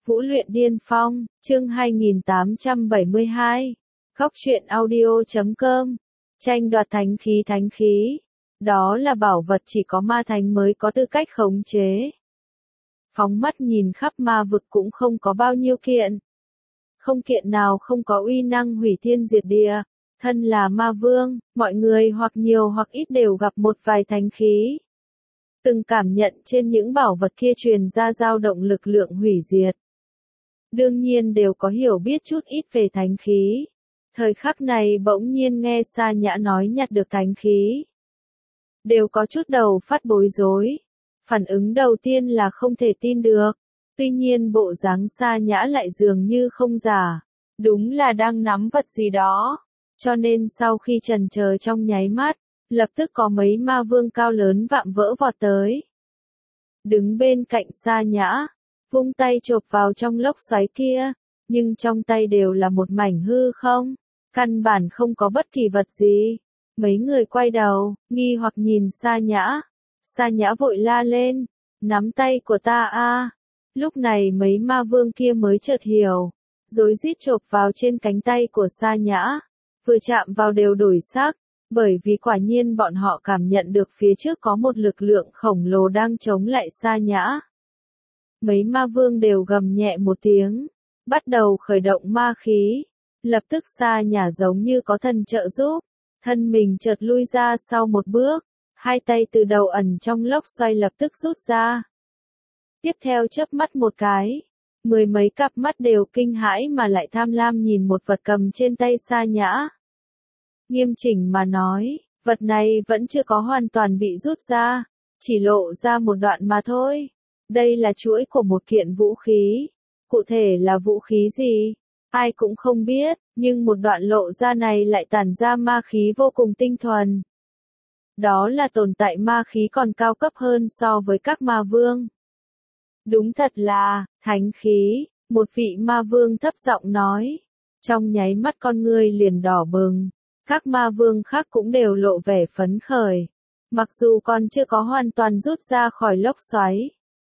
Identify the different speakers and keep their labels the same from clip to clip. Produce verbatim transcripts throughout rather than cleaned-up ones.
Speaker 1: Vũ luyện điên phong, chương hai nghìn tám trăm bảy mươi hai. Góc truyện audio chấm com. Tranh đoạt thánh khí thánh khí. Đó là bảo vật chỉ có ma thánh mới có tư cách khống chế. Phóng mắt nhìn khắp ma vực cũng không có bao nhiêu kiện. Không kiện nào không có uy năng hủy thiên diệt địa. Thân là ma vương, mọi người hoặc nhiều hoặc ít đều gặp một vài thánh khí. Từng cảm nhận trên những bảo vật kia truyền ra dao động lực lượng hủy diệt. Đương nhiên đều có hiểu biết chút ít về thánh khí. Thời khắc này bỗng nhiên nghe Sa Nhã nói nhặt được thánh khí. Đều có chút đầu phát bối rối. Phản ứng đầu tiên là không thể tin được. Tuy nhiên bộ dáng Sa Nhã lại dường như không giả. Đúng là đang nắm vật gì đó. Cho nên sau khi chần chờ trong nháy mắt, lập tức có mấy ma vương cao lớn vạm vỡ vọt tới. Đứng bên cạnh Sa Nhã, vung tay chộp vào trong lốc xoáy kia, nhưng trong tay đều là một mảnh hư không, căn bản không có bất kỳ vật gì. Mấy người quay đầu, nghi hoặc nhìn Sa Nhã. Sa Nhã vội la lên, nắm tay của ta a. Lúc này mấy ma vương kia mới chợt hiểu, rối rít chộp vào trên cánh tay của Sa Nhã, vừa chạm vào đều đổi sắc, bởi vì quả nhiên bọn họ cảm nhận được phía trước có một lực lượng khổng lồ đang chống lại Sa Nhã. Mấy ma vương đều gầm nhẹ một tiếng, bắt đầu khởi động ma khí. Lập tức Sa Nhã giống như có thần trợ giúp, thân mình chợt lui ra sau một bước, hai tay từ đầu ẩn trong lốc xoay lập tức rút ra. Tiếp theo chớp mắt một cái, mười mấy cặp mắt đều kinh hãi mà lại tham lam nhìn một vật cầm trên tay Sa Nhã. Nghiêm chỉnh mà nói, vật này vẫn chưa có hoàn toàn bị rút ra, chỉ lộ ra một đoạn mà thôi. Đây là chuỗi của một kiện vũ khí. Cụ thể là vũ khí gì? Ai cũng không biết, nhưng một đoạn lộ ra này lại tản ra ma khí vô cùng tinh thuần. Đó là tồn tại ma khí còn cao cấp hơn so với các ma vương. Đúng thật là, thánh khí, một vị ma vương thấp giọng nói. Trong nháy mắt con ngươi liền đỏ bừng. Các ma vương khác cũng đều lộ vẻ phấn khởi. Mặc dù còn chưa có hoàn toàn rút ra khỏi lốc xoáy.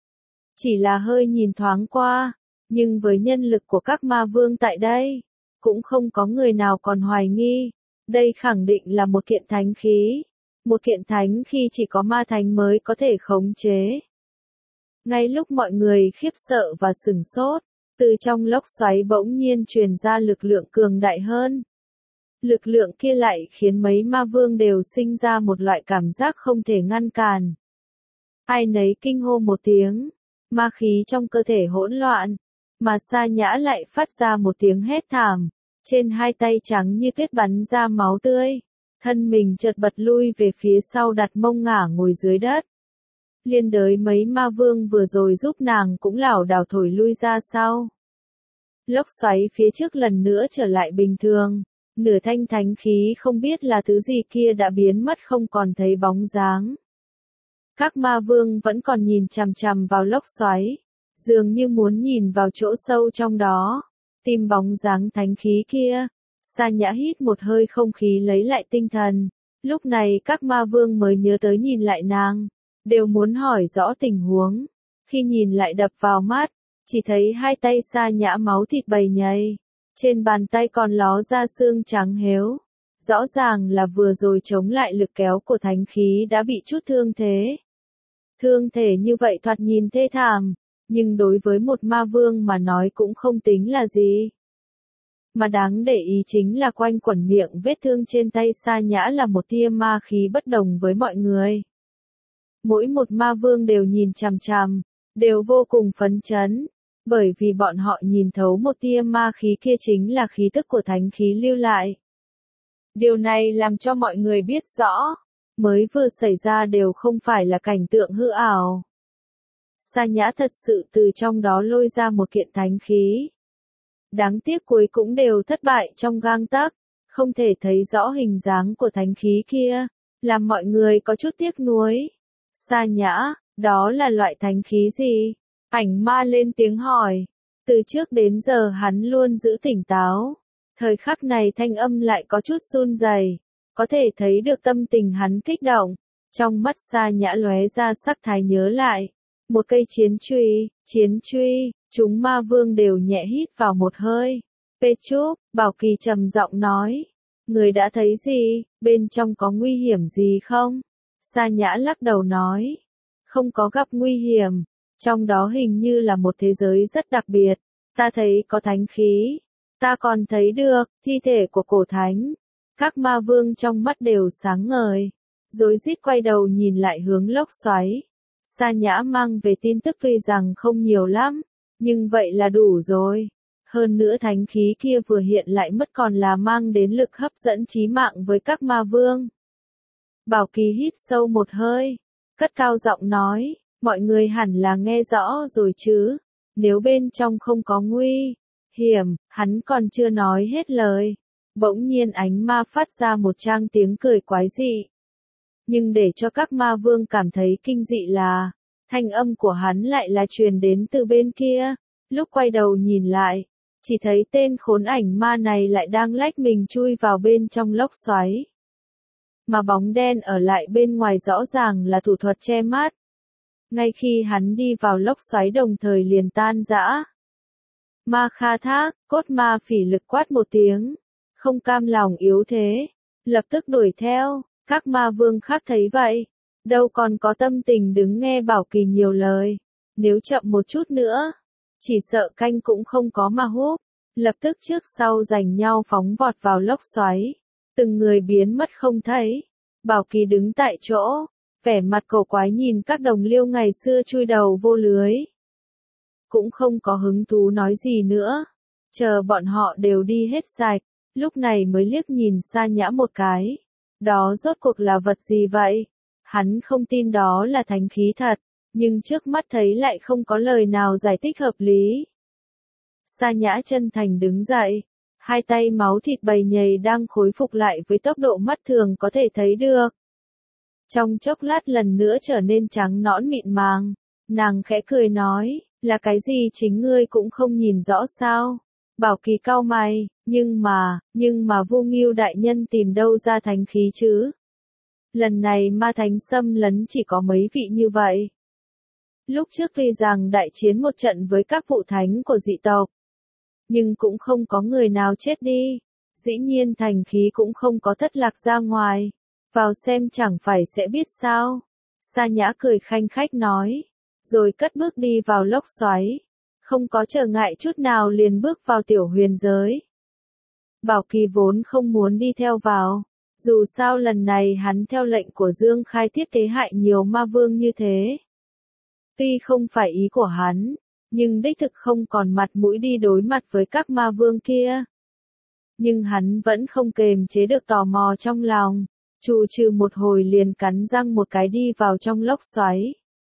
Speaker 1: Chỉ là hơi nhìn thoáng qua, nhưng với nhân lực của các ma vương tại đây, cũng không có người nào còn hoài nghi. Đây khẳng định là một kiện thánh khí. Một kiện thánh khi chỉ có ma thánh mới có thể khống chế. Ngay lúc mọi người khiếp sợ và sửng sốt, từ trong lốc xoáy bỗng nhiên truyền ra lực lượng cường đại hơn. Lực lượng kia lại khiến mấy ma vương đều sinh ra một loại cảm giác không thể ngăn cản. Ai nấy kinh hô một tiếng, ma khí trong cơ thể hỗn loạn, mà Sa Nhã lại phát ra một tiếng hét thảm, trên hai tay trắng như tuyết bắn ra máu tươi, thân mình chợt bật lui về phía sau đặt mông ngả ngồi dưới đất. Liên đới mấy ma vương vừa rồi giúp nàng cũng lảo đảo thổi lui ra sau. Lốc xoáy phía trước lần nữa trở lại bình thường. Nửa thanh thánh khí không biết là thứ gì kia đã biến mất không còn thấy bóng dáng. Các ma vương vẫn còn nhìn chằm chằm vào lốc xoáy, dường như muốn nhìn vào chỗ sâu trong đó, tìm bóng dáng thánh khí kia. Sa Nhã hít một hơi không khí lấy lại tinh thần. Lúc này các ma vương mới nhớ tới nhìn lại nàng, đều muốn hỏi rõ tình huống. Khi nhìn lại đập vào mắt, chỉ thấy hai tay Sa Nhã máu thịt bầy nhầy. Trên bàn tay còn ló ra xương trắng héo. Rõ ràng là vừa rồi chống lại lực kéo của thánh khí đã bị chút thương thế. Thương thể như vậy thoạt nhìn thê thảm, nhưng đối với một ma vương mà nói cũng không tính là gì. Mà đáng để ý chính là quanh quẩn miệng vết thương trên tay Sa Nhã là một tia ma khí bất đồng với mọi người. Mỗi một ma vương đều nhìn chằm chằm, đều vô cùng phấn chấn. Bởi vì bọn họ nhìn thấu một tia ma khí kia chính là khí tức của thánh khí lưu lại. Điều này làm cho mọi người biết rõ, mới vừa xảy ra đều không phải là cảnh tượng hư ảo. Sa Nhã thật sự từ trong đó lôi ra một kiện thánh khí. Đáng tiếc cuối cũng đều thất bại trong gang tấc, không thể thấy rõ hình dáng của thánh khí kia, làm mọi người có chút tiếc nuối. Sa Nhã, đó là loại thánh khí gì? Ảnh ma lên tiếng hỏi. Từ trước đến giờ hắn luôn giữ tỉnh táo. Thời khắc này thanh âm lại có chút run rẩy, có thể thấy được tâm tình hắn kích động. Trong mắt Sa Nhã lóe ra sắc thái nhớ lại. Một cây chiến truy, chiến truy, Chúng ma vương đều nhẹ hít vào một hơi. Petrup, Bảo Kỳ trầm giọng nói. Người đã thấy gì, bên trong có nguy hiểm gì không? Sa Nhã lắc đầu nói. Không có gặp nguy hiểm, trong đó hình như là một thế giới rất đặc biệt. Ta thấy có thánh khí, ta còn thấy được thi thể của cổ thánh. Các ma vương trong mắt đều sáng ngời, rối rít quay đầu nhìn lại hướng lốc xoáy. Sa Nhã mang về tin tức tuy rằng không nhiều lắm, nhưng vậy là đủ rồi. Hơn nữa thánh khí kia vừa hiện lại mất còn là mang đến lực hấp dẫn chí mạng với các ma vương. Bảo Kỳ hít sâu một hơi, cất cao giọng nói, mọi người hẳn là nghe rõ rồi chứ, nếu bên trong không có nguy hiểm, hắn còn chưa nói hết lời. Bỗng nhiên ánh ma phát ra một tràng tiếng cười quái dị. Nhưng để cho các ma vương cảm thấy kinh dị là, thanh âm của hắn lại là truyền đến từ bên kia. Lúc quay đầu nhìn lại, chỉ thấy tên khốn ảnh ma này lại đang lách mình chui vào bên trong lốc xoáy. Mà bóng đen ở lại bên ngoài rõ ràng là thủ thuật che mắt. Ngay khi hắn đi vào lốc xoáy đồng thời liền tan rã. Ma Kha Thác, cốt ma phỉ lực quát một tiếng, không cam lòng yếu thế, lập tức đuổi theo. Các ma vương khác thấy vậy, đâu còn có tâm tình đứng nghe Bảo Kỳ nhiều lời. Nếu chậm một chút nữa, chỉ sợ canh cũng không có mà húp. Lập tức trước sau giành nhau phóng vọt vào lốc xoáy, từng người biến mất không thấy. Bảo Kỳ đứng tại chỗ, vẻ mặt cổ quái nhìn các đồng liêu ngày xưa chui đầu vô lưới. Cũng không có hứng thú nói gì nữa, chờ bọn họ đều đi hết sạch, lúc này mới liếc nhìn Sa Nhã một cái. Đó rốt cuộc là vật gì vậy? Hắn không tin đó là thánh khí thật, nhưng trước mắt thấy lại không có lời nào giải thích hợp lý. Sa Nhã chân thành đứng dậy, hai tay máu thịt bầy nhầy đang khôi phục lại với tốc độ mắt thường có thể thấy được. Trong chốc lát lần nữa trở nên trắng nõn mịn màng, nàng khẽ cười nói, là cái gì chính ngươi cũng không nhìn rõ sao? Bảo Kỳ cau mày, nhưng mà, nhưng mà Vô Ngưu đại nhân tìm đâu ra thánh khí chứ? Lần này ma thánh xâm lấn chỉ có mấy vị như vậy. Lúc trước tuy rằng đại chiến một trận với các vụ thánh của dị tộc, nhưng cũng không có người nào chết đi. Dĩ nhiên thành khí cũng không có thất lạc ra ngoài. Vào xem chẳng phải sẽ biết sao. Sa Nhã cười khanh khách nói, rồi cất bước đi vào lốc xoáy. Không có trở ngại chút nào liền bước vào tiểu huyền giới. Bảo Kỳ vốn không muốn đi theo vào. Dù sao lần này hắn theo lệnh của Dương Khai thiết kế hại nhiều ma vương như thế. Tuy không phải ý của hắn, nhưng đích thực không còn mặt mũi đi đối mặt với các ma vương kia. Nhưng hắn vẫn không kềm chế được tò mò trong lòng, trù trừ một hồi liền cắn răng một cái đi vào trong lốc xoáy.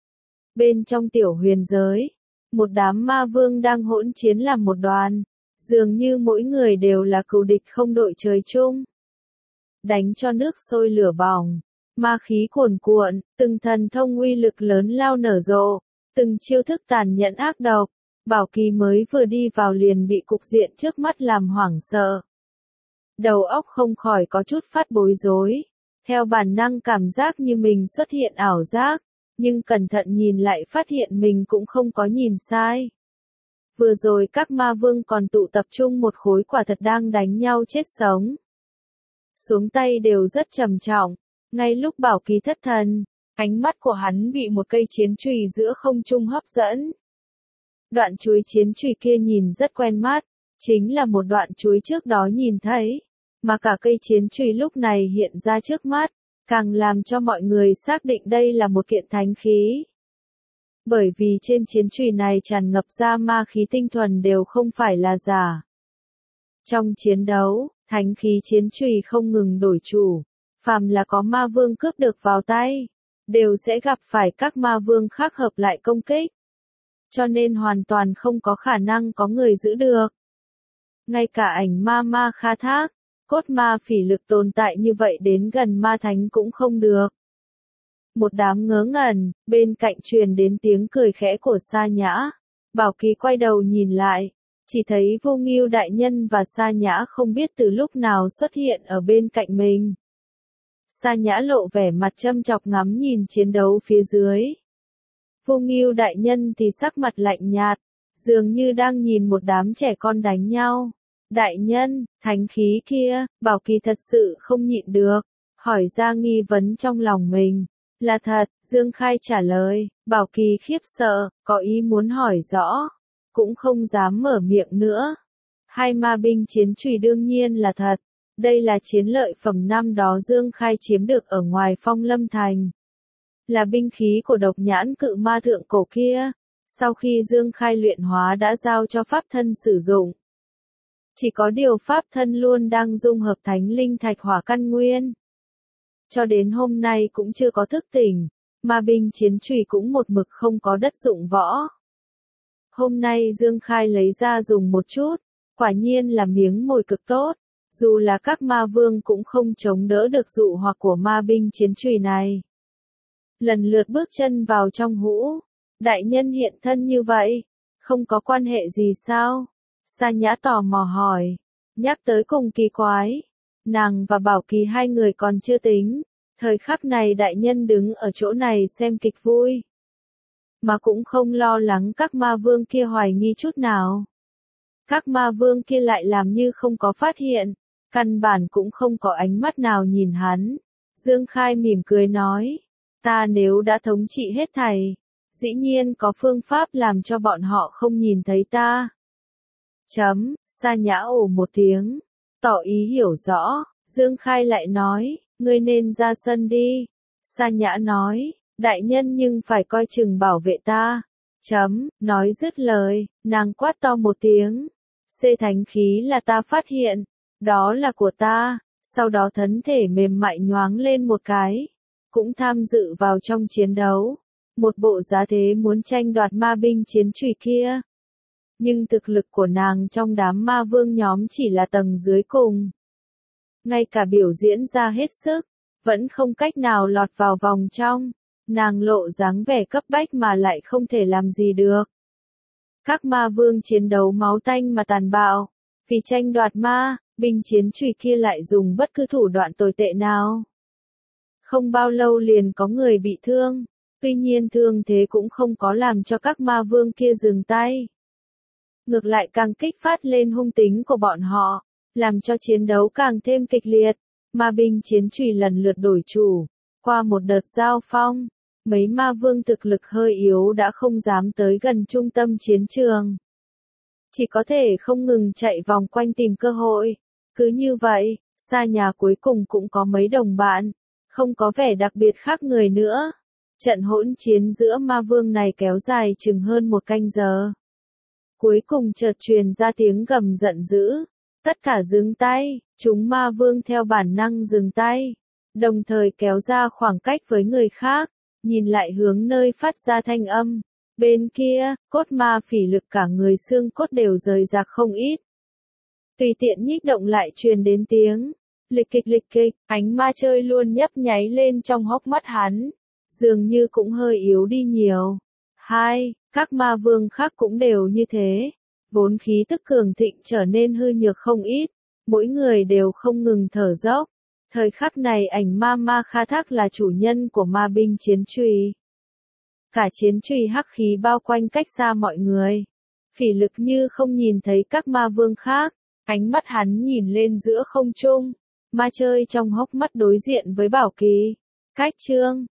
Speaker 1: Bên trong tiểu huyền giới, một đám ma vương đang hỗn chiến làm một đoàn, dường như mỗi người đều là cừu địch không đội trời chung. Đánh cho nước sôi lửa bỏng, ma khí cuồn cuộn, từng thần thông uy lực lớn lao nở rộ, từng chiêu thức tàn nhẫn ác độc. Bảo Kỳ mới vừa đi vào liền bị cục diện trước mắt làm hoảng sợ. Đầu óc không khỏi có chút phát bối rối, theo bản năng cảm giác như mình xuất hiện ảo giác, nhưng cẩn thận nhìn lại phát hiện mình cũng không có nhìn sai. Vừa rồi các ma vương còn tụ tập trung một khối quả thật đang đánh nhau chết sống. Xuống tay đều rất trầm trọng, ngay lúc Bảo Kỳ thất thần, ánh mắt của hắn bị một cây chiến chùy giữa không trung hấp dẫn. Đoạn chuôi chiến chùy kia nhìn rất quen mắt, chính là một đoạn chuôi trước đó nhìn thấy, mà cả cây chiến chùy lúc này hiện ra trước mắt, càng làm cho mọi người xác định đây là một kiện thánh khí. Bởi vì trên chiến chùy này tràn ngập ra ma khí tinh thuần đều không phải là giả. Trong chiến đấu, thánh khí chiến chùy không ngừng đổi chủ, phàm là có ma vương cướp được vào tay, đều sẽ gặp phải các ma vương khác hợp lại công kích. Cho nên hoàn toàn không có khả năng có người giữ được. Ngay cả ảnh ma Ma Kha Thác, cốt ma phỉ lực tồn tại như vậy đến gần ma thánh cũng không được. Một đám ngớ ngẩn, bên cạnh truyền đến tiếng cười khẽ của Sa Nhã. Bảo Kỳ quay đầu nhìn lại, chỉ thấy Vô Ngưu đại nhân và Sa Nhã không biết từ lúc nào xuất hiện ở bên cạnh mình. Sa Nhã lộ vẻ mặt châm chọc ngắm nhìn chiến đấu phía dưới. Vô Ngưu đại nhân thì sắc mặt lạnh nhạt, dường như đang nhìn một đám trẻ con đánh nhau. Đại nhân, thánh khí kia, Bảo Kỳ thật sự không nhịn được, hỏi ra nghi vấn trong lòng mình. Là thật, Dương Khai trả lời, Bảo Kỳ khiếp sợ, có ý muốn hỏi rõ, cũng không dám mở miệng nữa. Hai ma binh chiến chùy đương nhiên là thật, đây là chiến lợi phẩm năm đó Dương Khai chiếm được ở ngoài Phong Lâm Thành. Là binh khí của độc nhãn cự ma thượng cổ kia, sau khi Dương Khai luyện hóa đã giao cho pháp thân sử dụng. Chỉ có điều pháp thân luôn đang dung hợp thánh linh thạch hỏa căn nguyên. Cho đến hôm nay cũng chưa có thức tỉnh, ma binh chiến chùy cũng một mực không có đất dụng võ. Hôm nay Dương Khai lấy ra dùng một chút, quả nhiên là miếng mồi cực tốt, dù là các ma vương cũng không chống đỡ được dụ hoặc của ma binh chiến chùy này. Lần lượt bước chân vào trong hũ, đại nhân hiện thân như vậy, không có quan hệ gì sao? Sa Nhã tò mò hỏi, nhắc tới cùng kỳ quái, nàng và Bảo Kỳ hai người còn chưa tính, thời khắc này đại nhân đứng ở chỗ này xem kịch vui, mà cũng không lo lắng các ma vương kia hoài nghi chút nào. Các ma vương kia lại làm như không có phát hiện, căn bản cũng không có ánh mắt nào nhìn hắn. Dương Khai mỉm cười nói, ta nếu đã thống trị hết thảy, dĩ nhiên có phương pháp làm cho bọn họ không nhìn thấy ta. Chấm, Sa Nhã ồ một tiếng, tỏ ý hiểu rõ, Dương Khai lại nói, ngươi nên ra sân đi. Sa Nhã nói, đại nhân nhưng phải coi chừng bảo vệ ta. Chấm, nói dứt lời, nàng quát to một tiếng. Xê thánh khí là ta phát hiện, đó là của ta, sau đó thân thể mềm mại nhoáng lên một cái, cũng tham dự vào trong chiến đấu, một bộ giá thế muốn tranh đoạt ma binh chiến chùy kia. Nhưng thực lực của nàng trong đám ma vương nhóm chỉ là tầng dưới cùng. Ngay cả biểu diễn ra hết sức, vẫn không cách nào lọt vào vòng trong, nàng lộ dáng vẻ cấp bách mà lại không thể làm gì được. Các ma vương chiến đấu máu tanh mà tàn bạo, vì tranh đoạt ma, binh chiến chùy kia lại dùng bất cứ thủ đoạn tồi tệ nào. Không bao lâu liền có người bị thương, tuy nhiên thương thế cũng không có làm cho các ma vương kia dừng tay. Ngược lại càng kích phát lên hung tính của bọn họ, làm cho chiến đấu càng thêm kịch liệt. Ma binh chiến chùy lần lượt đổi chủ, qua một đợt giao phong, mấy ma vương thực lực hơi yếu đã không dám tới gần trung tâm chiến trường. Chỉ có thể không ngừng chạy vòng quanh tìm cơ hội. Cứ như vậy, Sa Nhã cuối cùng cũng có mấy đồng bạn, không có vẻ đặc biệt khác người nữa. Trận hỗn chiến giữa ma vương này kéo dài chừng hơn một canh giờ. Cuối cùng chợt truyền ra tiếng gầm giận dữ. Tất cả dừng tay, chúng ma vương theo bản năng dừng tay, đồng thời kéo ra khoảng cách với người khác, nhìn lại hướng nơi phát ra thanh âm. Bên kia, cốt ma phỉ lực cả người xương cốt đều rời rạc không ít. Tùy tiện nhích động lại truyền đến tiếng lịch kịch lịch kịch, ánh ma chơi luôn nhấp nháy lên trong hốc mắt hắn, dường như cũng hơi yếu đi nhiều. Hai, các ma vương khác cũng đều như thế. Vốn khí tức cường thịnh trở nên hư nhược không ít, mỗi người đều không ngừng thở dốc. Thời khắc này ảnh ma ma Kha Thác là chủ nhân của ma binh chiến chùy. Cả chiến chùy hắc khí bao quanh cách xa mọi người. Phỉ lực như không nhìn thấy các ma vương khác, ánh mắt hắn nhìn lên giữa không trung. Ma chơi trong hốc mắt đối diện với Bảo Kỳ. Cách chương